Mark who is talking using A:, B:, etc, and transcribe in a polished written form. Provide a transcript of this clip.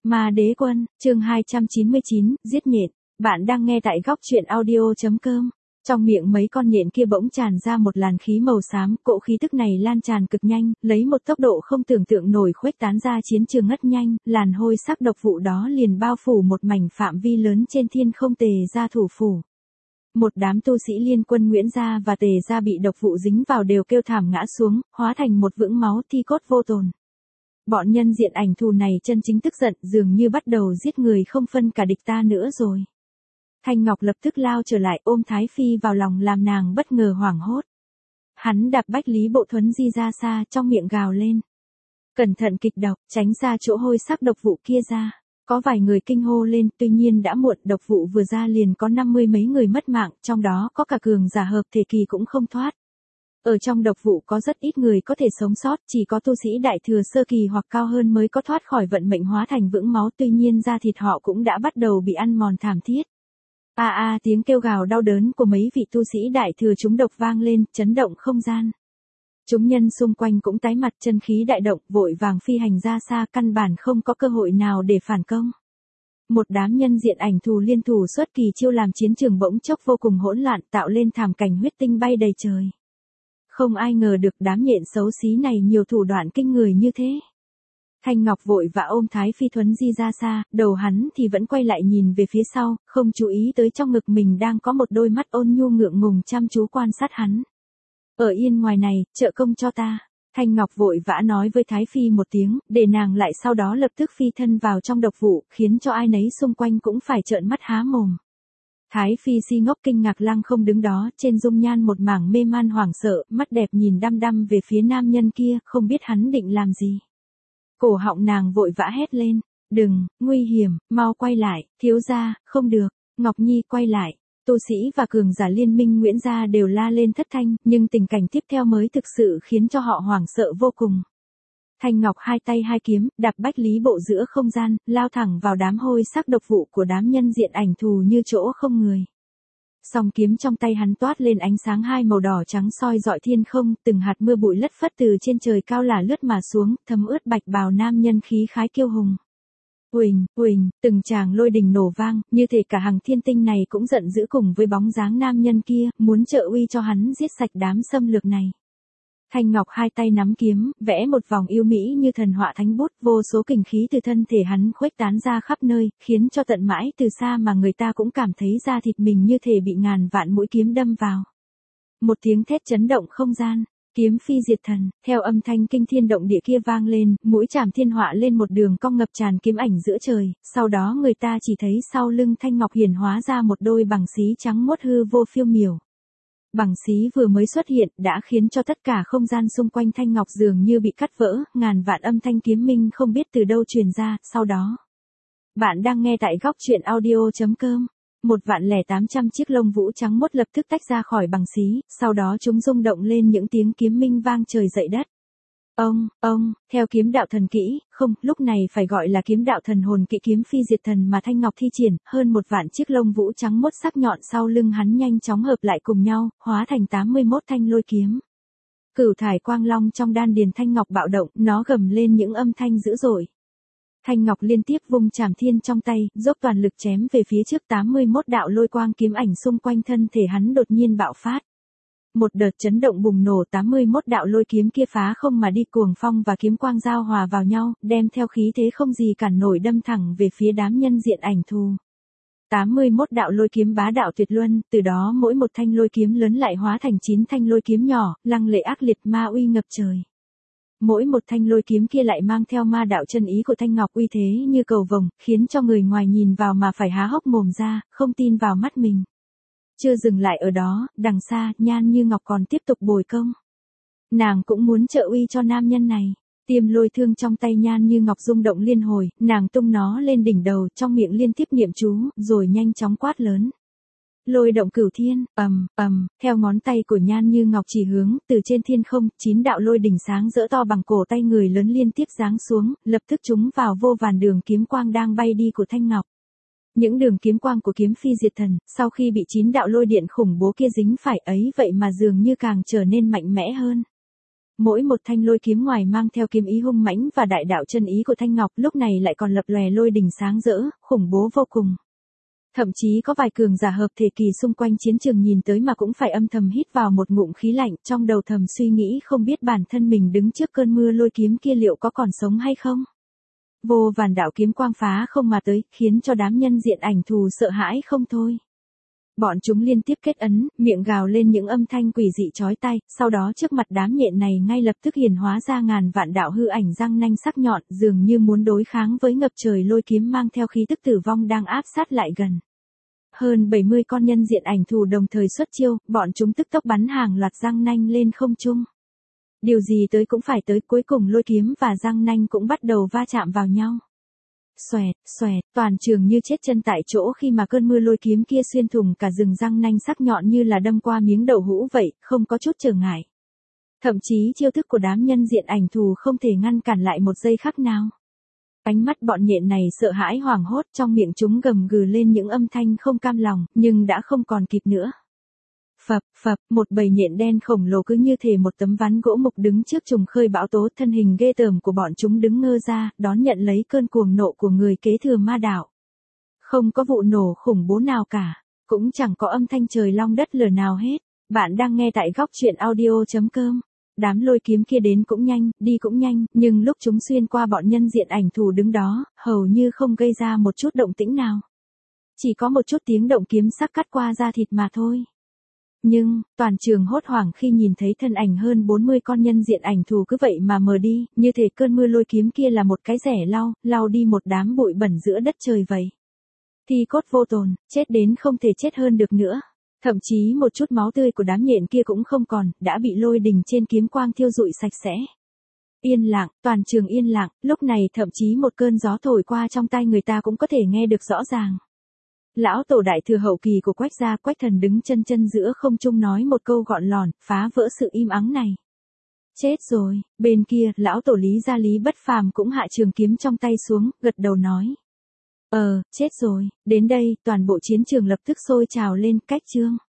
A: Ma Đế Quân, chương 299, giết nhện. Bạn đang nghe tại góc truyện audio.com. Trong miệng mấy con nhện kia bỗng tràn ra một làn khí màu xám, cỗ khí tức này lan tràn cực nhanh, lấy một tốc độ không tưởng tượng nổi khuếch tán ra chiến trường ngất nhanh, làn hôi sắc độc vụ đó liền bao phủ một mảnh phạm vi lớn trên thiên không Tề gia thủ phủ. Một đám tu sĩ liên quân Nguyễn gia và Tề gia bị độc vụ dính vào đều kêu thảm ngã xuống, hóa thành một vũng máu thi cốt vô tồn. Bọn nhân diện ảnh thù này chân chính tức giận, dường như bắt đầu giết người không phân cả địch ta nữa rồi. Thanh Ngọc lập tức lao trở lại ôm Thái Phi vào lòng làm nàng bất ngờ hoảng hốt. Hắn đạp Bách Lý Bộ Thuấn Di ra xa, trong miệng gào lên. Cẩn thận kịch độc, tránh ra chỗ hôi sắc độc vụ kia ra. Có vài người kinh hô lên, tuy nhiên đã muộn, độc vụ vừa ra liền có 50 mấy người mất mạng, trong đó có cả cường giả hợp thể kỳ cũng không thoát. Ở trong độc vụ có rất ít người có thể sống sót, chỉ có tu sĩ đại thừa sơ kỳ hoặc cao hơn mới có thoát khỏi vận mệnh hóa thành vũng máu, tuy nhiên da thịt họ cũng đã bắt đầu bị ăn mòn thảm thiết. Tiếng kêu gào đau đớn của mấy vị tu sĩ đại thừa trúng độc vang lên, chấn động không gian. Chúng nhân xung quanh cũng tái mặt, chân khí đại động, vội vàng phi hành ra xa, căn bản không có cơ hội nào để phản công. Một đám nhân diện ảnh thù liên thủ xuất kỳ chiêu làm chiến trường bỗng chốc vô cùng hỗn loạn, tạo lên thảm cảnh huyết tinh bay đầy trời. Không ai ngờ được đám nhện xấu xí này nhiều thủ đoạn kinh người như thế. Thanh Ngọc vội vã ôm Thái Phi Thuấn Di ra xa, đầu hắn thì vẫn quay lại nhìn về phía sau, không chú ý tới trong ngực mình đang có một đôi mắt ôn nhu ngượng ngùng chăm chú quan sát hắn. Ở yên ngoài này, trợ công cho ta. Thanh Ngọc vội vã nói với Thái Phi một tiếng, để nàng lại sau đó lập tức phi thân vào trong độc vụ, khiến cho ai nấy xung quanh cũng phải trợn mắt há mồm. Thái Phi si ngốc kinh ngạc lăng không đứng đó, trên dung nhan một mảng mê man hoảng sợ, mắt đẹp nhìn đăm đăm về phía nam nhân kia, không biết hắn định làm gì. Cổ họng nàng vội vã hét lên, đừng, nguy hiểm, mau quay lại, thiếu gia, không được, Ngọc Nhi quay lại. Tu sĩ và cường giả liên minh Nguyễn gia đều la lên thất thanh, nhưng tình cảnh tiếp theo mới thực sự khiến cho họ hoảng sợ vô cùng. Thanh Ngọc hai tay hai kiếm, đạp Bách Lý Bộ giữa không gian, lao thẳng vào đám hôi sắc độc vụ của đám nhân diện ảnh thù như chỗ không người. Song kiếm trong tay hắn toát lên ánh sáng hai màu đỏ trắng soi rọi thiên không, từng hạt mưa bụi lất phất từ trên trời cao là lướt mà xuống, thấm ướt bạch bào nam nhân khí khái kiêu hùng. Uỳnh, uỳnh, từng tràng lôi đình nổ vang, như thể cả hàng thiên tinh này cũng giận dữ cùng với bóng dáng nam nhân kia, muốn trợ uy cho hắn giết sạch đám xâm lược này. Thanh Ngọc hai tay nắm kiếm, vẽ một vòng yêu mỹ như thần họa thánh bút, vô số kình khí từ thân thể hắn khuếch tán ra khắp nơi, khiến cho tận mãi từ xa mà người ta cũng cảm thấy da thịt mình như thể bị ngàn vạn mũi kiếm đâm vào. Một tiếng thét chấn động không gian, kiếm phi diệt thần, theo âm thanh kinh thiên động địa kia vang lên, mũi chảm thiên họa lên một đường cong ngập tràn kiếm ảnh giữa trời, sau đó người ta chỉ thấy sau lưng Thanh Ngọc hiển hóa ra một đôi bằng xí trắng muốt hư vô phiêu miểu. Bằng xí vừa mới xuất hiện đã khiến cho tất cả không gian xung quanh Thanh Ngọc dường như bị cắt vỡ, ngàn vạn âm thanh kiếm minh không biết từ đâu truyền ra, sau đó. Bạn đang nghe tại góc truyện audio.com. 1.800 chiếc lông vũ trắng muốt lập tức tách ra khỏi bằng xí, sau đó chúng rung động lên những tiếng kiếm minh vang trời dậy đất. Ông, theo kiếm đạo thần kỹ, không, lúc này phải gọi là kiếm đạo thần hồn kỵ kiếm phi diệt thần mà Thanh Ngọc thi triển, hơn 1.000 chiếc lông vũ trắng muốt sắc nhọn sau lưng hắn nhanh chóng hợp lại cùng nhau, hóa thành 81 thanh lôi kiếm. Cửu thải quang long trong đan điền Thanh Ngọc bạo động, nó gầm lên những âm thanh dữ dội. Thanh Ngọc liên tiếp vung chảm thiên trong tay, dốc toàn lực chém về phía trước 81 đạo lôi quang kiếm ảnh xung quanh thân thể hắn đột nhiên bạo phát. Một đợt chấn động bùng nổ 81 đạo lôi kiếm kia phá không mà đi cuồng phong và kiếm quang giao hòa vào nhau, đem theo khí thế không gì cản nổi đâm thẳng về phía đám nhân diện ảnh thù. 81 đạo lôi kiếm bá đạo tuyệt luân, từ đó mỗi một thanh lôi kiếm lớn lại hóa thành 9 thanh lôi kiếm nhỏ, lăng lệ ác liệt ma uy ngập trời. Mỗi một thanh lôi kiếm kia lại mang theo ma đạo chân ý của Thanh Ngọc uy thế như cầu vồng, khiến cho người ngoài nhìn vào mà phải há hốc mồm ra, không tin vào mắt mình. Chưa dừng lại ở đó, đằng xa, Nhan Như Ngọc còn tiếp tục bồi công. Nàng cũng muốn trợ uy cho nam nhân này. Tiêm lôi thương trong tay Nhan Như Ngọc rung động liên hồi, nàng tung nó lên đỉnh đầu, trong miệng liên tiếp niệm chú, rồi nhanh chóng quát lớn. Lôi động cửu thiên, theo ngón tay của Nhan Như Ngọc chỉ hướng, từ trên thiên không, 9 đạo lôi đỉnh sáng rỡ to bằng cổ tay người lớn liên tiếp giáng xuống, lập tức chúng vào vô vàn đường kiếm quang đang bay đi của Thanh Ngọc. Những đường kiếm quang của kiếm phi diệt thần, sau khi bị 9 đạo lôi điện khủng bố kia dính phải ấy vậy mà dường như càng trở nên mạnh mẽ hơn. Mỗi một thanh lôi kiếm ngoài mang theo kiếm ý hung mãnh và đại đạo chân ý của thanh ngọc, lúc này lại còn lập lòe lôi đình sáng rỡ, khủng bố vô cùng. Thậm chí có vài cường giả hợp thể kỳ xung quanh chiến trường nhìn tới mà cũng phải âm thầm hít vào một ngụm khí lạnh, trong đầu thầm suy nghĩ không biết bản thân mình đứng trước cơn mưa lôi kiếm kia liệu có còn sống hay không. Vô vàn đạo kiếm quang phá không mà tới, khiến cho đám nhân diện ảnh thù sợ hãi không thôi. Bọn chúng liên tiếp kết ấn, miệng gào lên những âm thanh quỷ dị chói tai, sau đó trước mặt đám nhện này ngay lập tức hiển hóa ra ngàn vạn đạo hư ảnh răng nanh sắc nhọn, dường như muốn đối kháng với ngập trời lôi kiếm mang theo khí tức tử vong đang áp sát lại gần. Hơn 70 con nhân diện ảnh thù đồng thời xuất chiêu, bọn chúng tức tốc bắn hàng loạt răng nanh lên không trung. Điều gì tới cũng phải tới, cuối cùng lôi kiếm và răng nanh cũng bắt đầu va chạm vào nhau. Xoẹt, xoẹt, toàn trường như chết chân tại chỗ khi mà cơn mưa lôi kiếm kia xuyên thủng cả rừng răng nanh sắc nhọn như là đâm qua miếng đậu hũ vậy, không có chút trở ngại. Thậm chí chiêu thức của đám nhân diện ảnh thù không thể ngăn cản lại một giây khắc nào. Ánh mắt bọn nhện này sợ hãi hoảng hốt, trong miệng chúng gầm gừ lên những âm thanh không cam lòng, nhưng đã không còn kịp nữa. Phập, phập, một bầy nhện đen khổng lồ cứ như thể một tấm ván gỗ mục đứng trước trùng khơi bão tố, thân hình ghê tởm của bọn chúng đứng ngơ ra, đón nhận lấy cơn cuồng nộ của người kế thừa ma đạo. Không có vụ nổ khủng bố nào cả, cũng chẳng có âm thanh trời long đất lở nào hết. Bạn đang nghe tại góc truyện audio.com. Đám lôi kiếm kia đến cũng nhanh, đi cũng nhanh, nhưng lúc chúng xuyên qua bọn nhân diện ảnh thù đứng đó, hầu như không gây ra một chút động tĩnh nào. Chỉ có một chút tiếng động kiếm sắc cắt qua da thịt mà thôi. Nhưng, toàn trường hốt hoảng khi nhìn thấy thân ảnh hơn 40 con nhân diện ảnh thù cứ vậy mà mờ đi, như thể cơn mưa lôi kiếm kia là một cái rẻ lau đi một đám bụi bẩn giữa đất trời vậy. Thi cốt vô tồn, chết đến không thể chết hơn được nữa. Thậm chí một chút máu tươi của đám nhện kia cũng không còn, đã bị lôi đình trên kiếm quang thiêu rụi sạch sẽ. Yên lặng, toàn trường yên lặng, lúc này thậm chí một cơn gió thổi qua trong tai người ta cũng có thể nghe được rõ ràng. Lão tổ đại thừa hậu kỳ của Quách gia Quách Thần đứng chân giữa không trung nói một câu gọn lòn, phá vỡ sự im ắng này. Chết rồi, bên kia, lão tổ Lý Gia Lý Bất Phàm cũng hạ trường kiếm trong tay xuống, gật đầu nói. Chết rồi, đến đây, toàn bộ chiến trường lập tức sôi trào lên, cách chương.